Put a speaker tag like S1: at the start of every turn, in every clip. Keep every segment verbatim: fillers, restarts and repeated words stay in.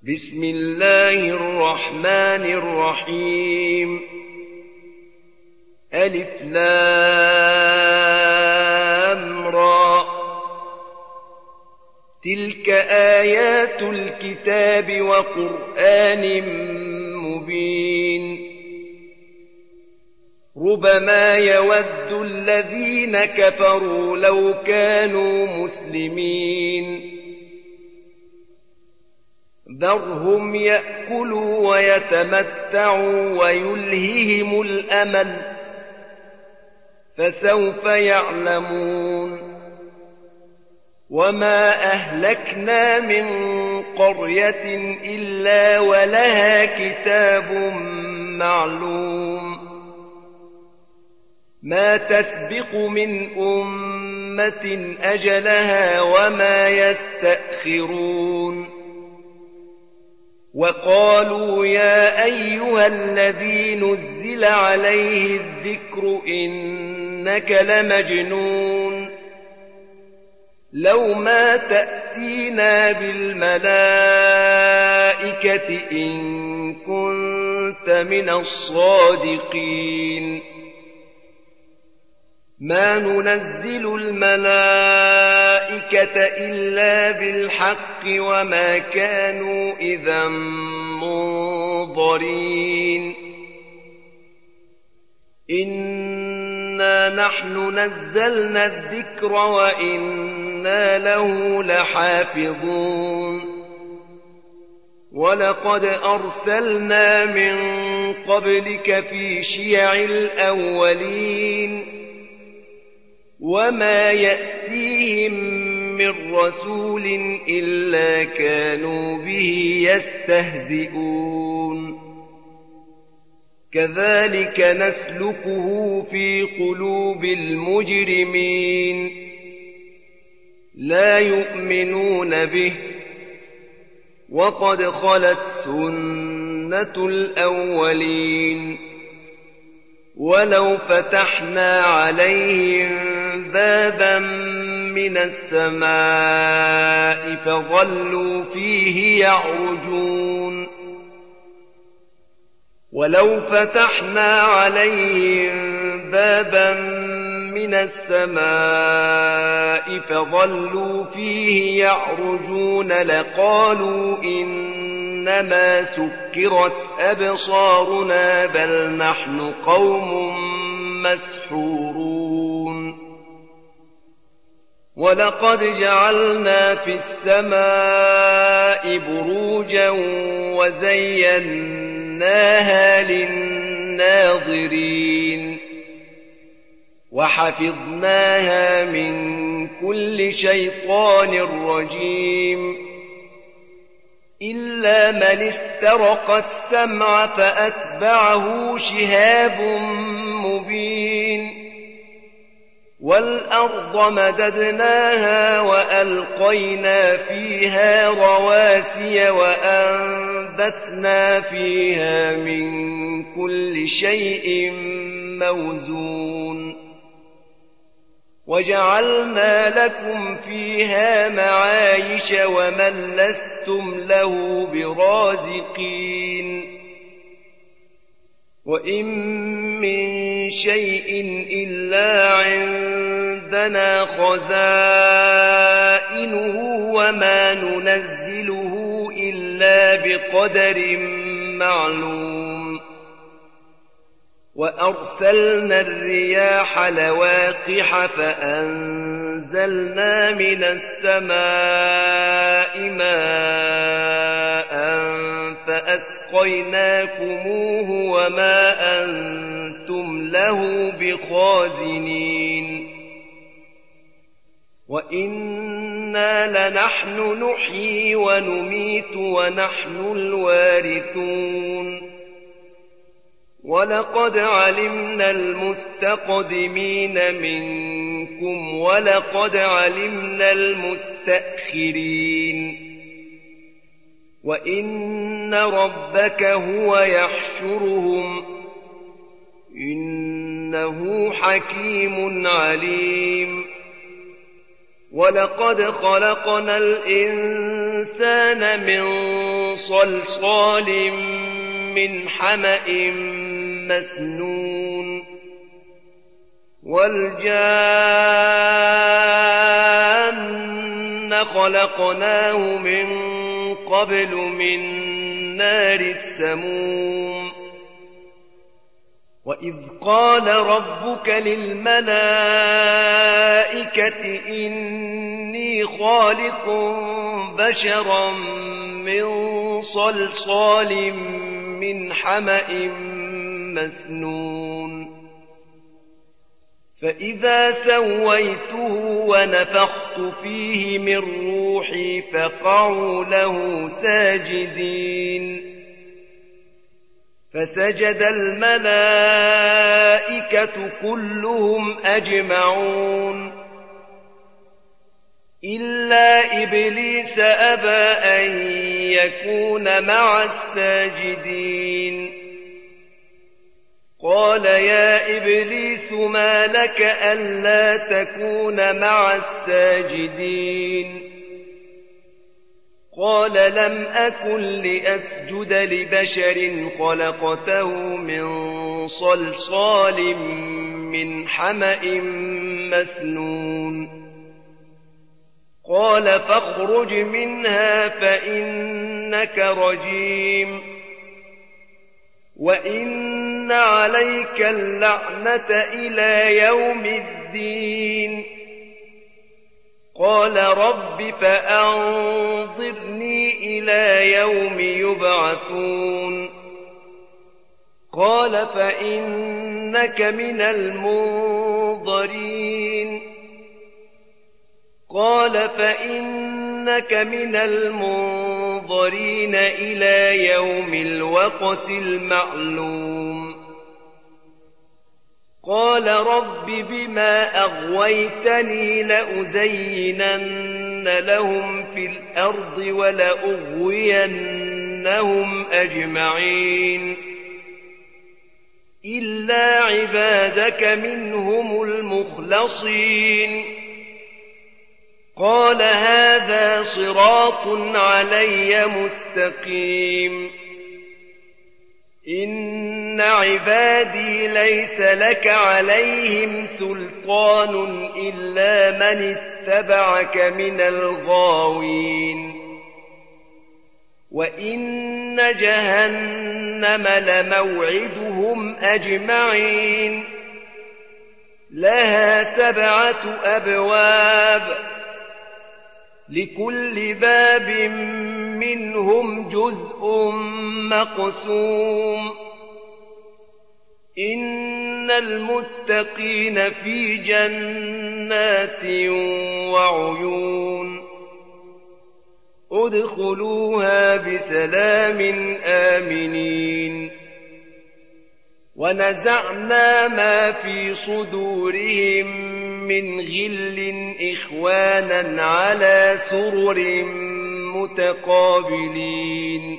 S1: بسم الله الرحمن الرحيم. ألف لام را. تلك آيات الكتاب وقرآن مبين. ربما يود الذين كفروا لو كانوا مسلمين. ذرهم يأكلوا ويتمتعوا ويلههم الأمل، فسوف يعلمون. وما أهلكنا من قرية إلا ولها كتاب معلوم. ما تسبق من أمة أجلها وما يستأخرون. وقالوا يا أيها الذي نزل عليه الذكر إنك لمجنون. لو ما تأتينا بالملائكة إن كنت من الصادقين. ما ننزل الملائكة إلا بالحق وما كانوا إذا منظرين. إنا نحن نزلنا الذكر وإنا له لحافظون. ولقد أرسلنا من قبلك في شيع الأولين. وما يأتيهم من رسول إلا كانوا به يستهزئون. كذلك نسلكه في قلوب المجرمين. لا يؤمنون به وقد خلت سنة الأولين. ولو فتحنا عليهم بابا من السماء فظلوا فيه يعرجون. ولو فتحنا عليهم بابا من السماء فظلوا فيه يعرجون لقالوا إنما سكرت أبصارنا بل نحن قوم مسحورون. ولقد جعلنا في السماء بروجا وزيناها للناظرين. وحفظناها من كل شيطان رجيم. إلا من استرق السمع فأتبعه شهاب مبين. والأرض مددناها وألقينا فيها رواسي وأنبتنا فيها من كل شيء موزون. وجعلنا لكم فيها معايش ومن لستم له برازقين. وإن من شيء إلا عندنا خزائنه وما ننزله إلا بقدر معلوم. وأرسلنا الرياح لواقح فأنزلنا من السماء ماء فأسقيناكموه وما أنتم له بخازنين. وإنا لنحن نحيي ونميت ونحن الوارثون. ولقد علمنا المستقدمين منكم ولقد علمنا المستأخرين. وإن ربك هو يحشرهم إنه حكيم عليم. ولقد خلقنا الإنسان من صلصال من حمأ مسنون والجان خلقناه من قبل من نار السموم وإذ قال ربك للملائكة إني خالق بشرا من صلصال من حمأ مسنون فإذا سويته ونفخت فيه من روحي فقعوا له ساجدين فسجد الملائكة كلهم أجمعون إلا إبليس أبى أن يكون مع الساجدين قال يا إبليس ما لك ألا تكون مع الساجدين قال لم أكن لأسجد لبشر خلقته من صلصال من حمأ مسنون قال فاخرج منها فإنك رجيم وإن عليك اللعنة إلى يوم الدين قال رب فأنظرني إلى يوم يبعثون قال فإنك من المنظرين قال فإنك من المنظرين إلى يوم الوقت المعلوم قال رب بما أغويتني لأزينن لهم في الأرض ولأغوينهم أجمعين إلا عبادك منهم المخلصين قال هذا صراط علي مستقيم إن عبادي ليس لك عليهم سلطان إلا من اتبعك من الغاوين وإن جهنم لموعدهم أجمعين لها سبعة أبواب لكل باب منهم جزء مقسوم إن المتقين في جنات وعيون ادخلوها بسلام آمنين ونزعنا ما في صدورهم من غل إخوانا على سرر متقابلين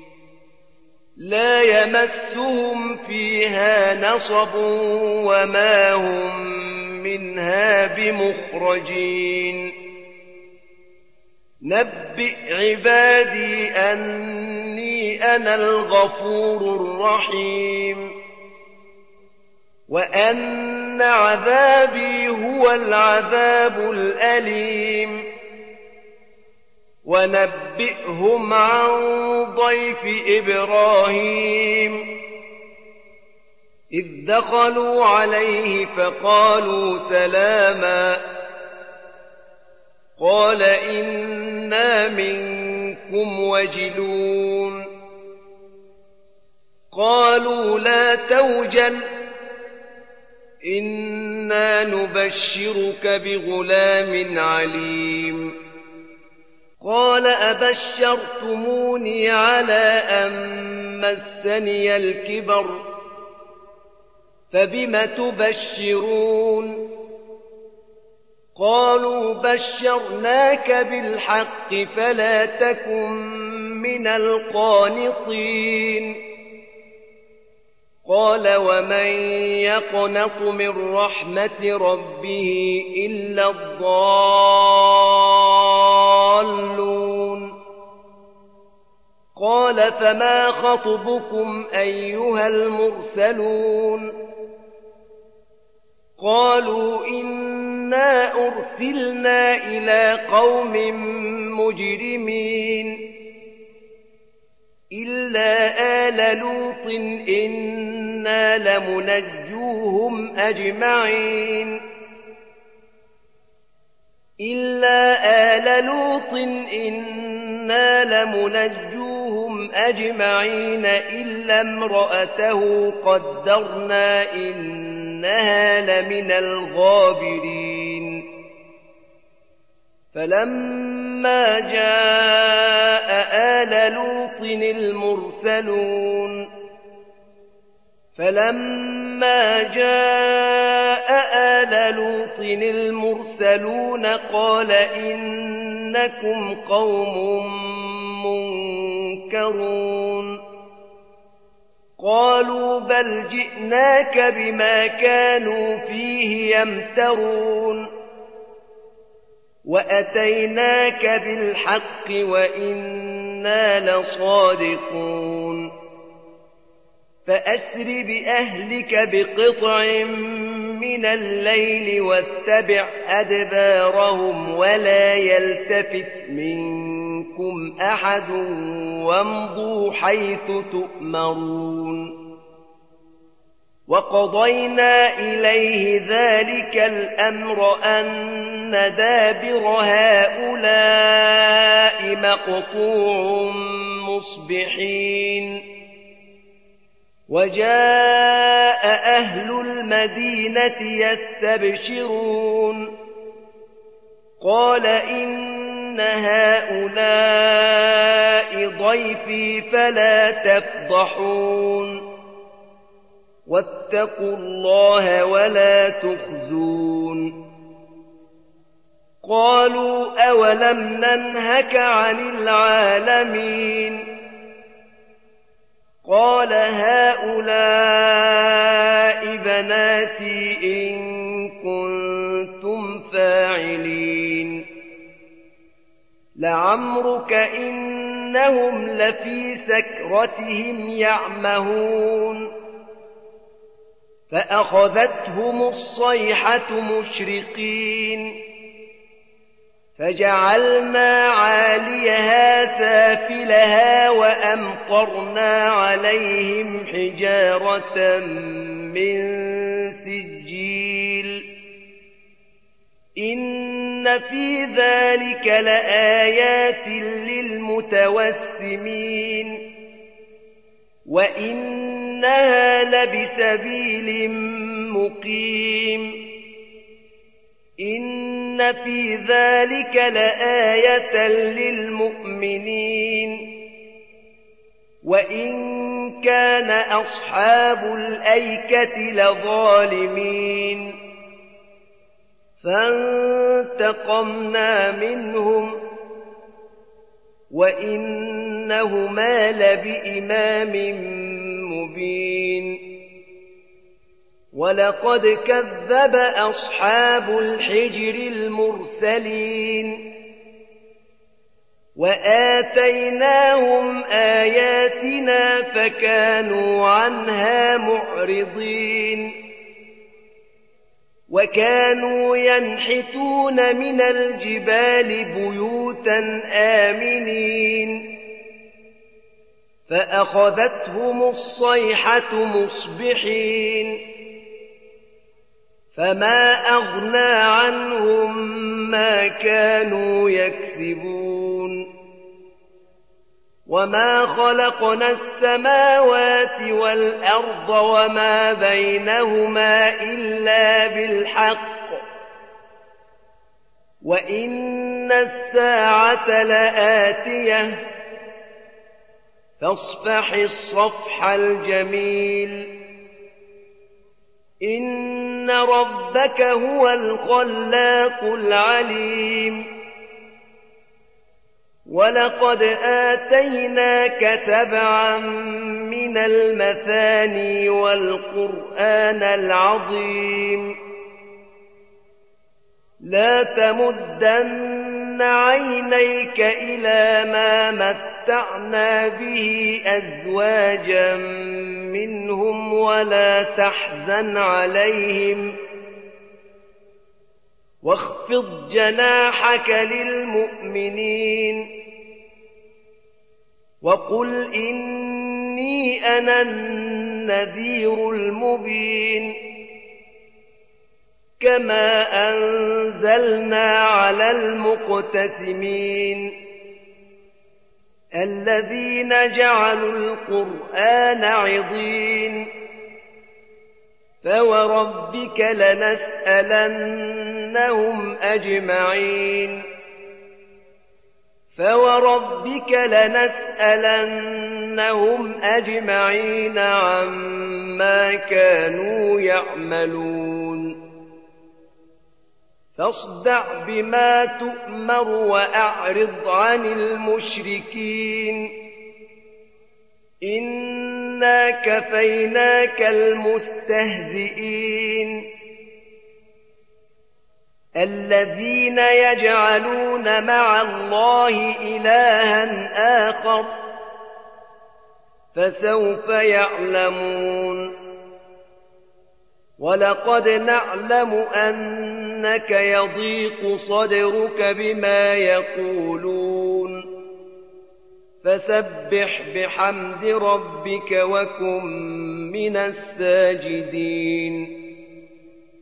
S1: لا يمسهم فيها نصب وما هم منها بمخرجين نبئ عبادي أني أنا الغفور الرحيم وأن عذابي هو العذاب الأليم ونبئهم عن ضيف إبراهيم إذ دخلوا عليه فقالوا سلاما قال إنا منكم وجلون قالوا لا توجل إنا نبشرك بغلام عليم قال أبشرتموني على أن مسني الكبر فبم تبشرون قالوا بشرناك بالحق فلا تكن من القانطين قال ومن يقنط من رحمة ربه إلا الضالون قال فما خطبكم أيها المرسلون قالوا إنا أرسلنا إلى قوم مجرمين إلا آل لوط إنا لمنجوهم أجمعين إلا آل لوط إنا لمنجوهم أجمعين إلا امرأته قدرنا إنها لمن الغابرين فلما جاء آل لوط المرسلون فلما جاء آل لوط المرسلون قال إنكم قوم منكرون قالوا بل جئناك بما كانوا فيه يمترون وأتيناك بالحق وإنا لصادقون فأسر بأهلك بقطع من الليل واتبع أدبارهم ولا يلتفت منكم أحد وامضوا حيث تؤمرون وقضينا إليه ذلك الأمر أن دابر هؤلاء مقطوع مصبحين وجاء أهل المدينة يستبشرون قال إن هؤلاء ضيفي فلا تفضحون واتقوا الله ولا تخزون قالوا أولم ننهك عن العالمين قال هؤلاء بناتي إن كنتم فاعلين لعمرك إنهم لفي سكرتهم يعمهون فأخذتهم الصيحة مشرقين فجعلنا عاليها سافلها وأمطرنا عليهم حجارة من سجيل إن في ذلك لآيات للمتوسمين وإنها لبسبيل مقيم إن في ذلك لآية للمؤمنين وإن كان أصحاب الأيكة لظالمين فانتقمنا منهم وإنهما لبإمام مبين ولقد كذب أصحاب الحجر المرسلين وآتيناهم آياتنا فكانوا عنها معرضين وكانوا ينحتون من الجبال بيوتا آمنين فأخذتهم الصيحة مصبحين فما أغنى عنهم ما كانوا يكسبون وما خلقنا السماوات والأرض وما بينهما إلا بالحق وإن الساعة لآتية فاصفح الصفح الجميل إن ربك هو الخلاق العليم ولقد آتيناك سبعا من المثاني والقرآن العظيم لا تمدن عينيك إلى ما متعنا به أزواجا منهم ولا تحزن عليهم واخفض جناحك للمؤمنين وقل إني أنا النذير المبين كما أنزلنا على المقتسمين الذين جعلوا القرآن عضين فوربك لنسألنهم أجمعين فوربك لنسألنهم أجمعين عما كانوا يعملون فاصدع بما تؤمر وأعرض عن المشركين إنا كفيناك المستهزئين الذين يجعلون مع الله إلها آخر فسوف يعلمون ولقد نعلم أنك يضيق صدرك بما يقولون فسبح بحمد ربك وكن من الساجدين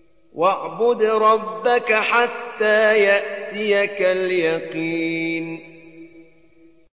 S1: واعبد ربك حتى يأتيك اليقين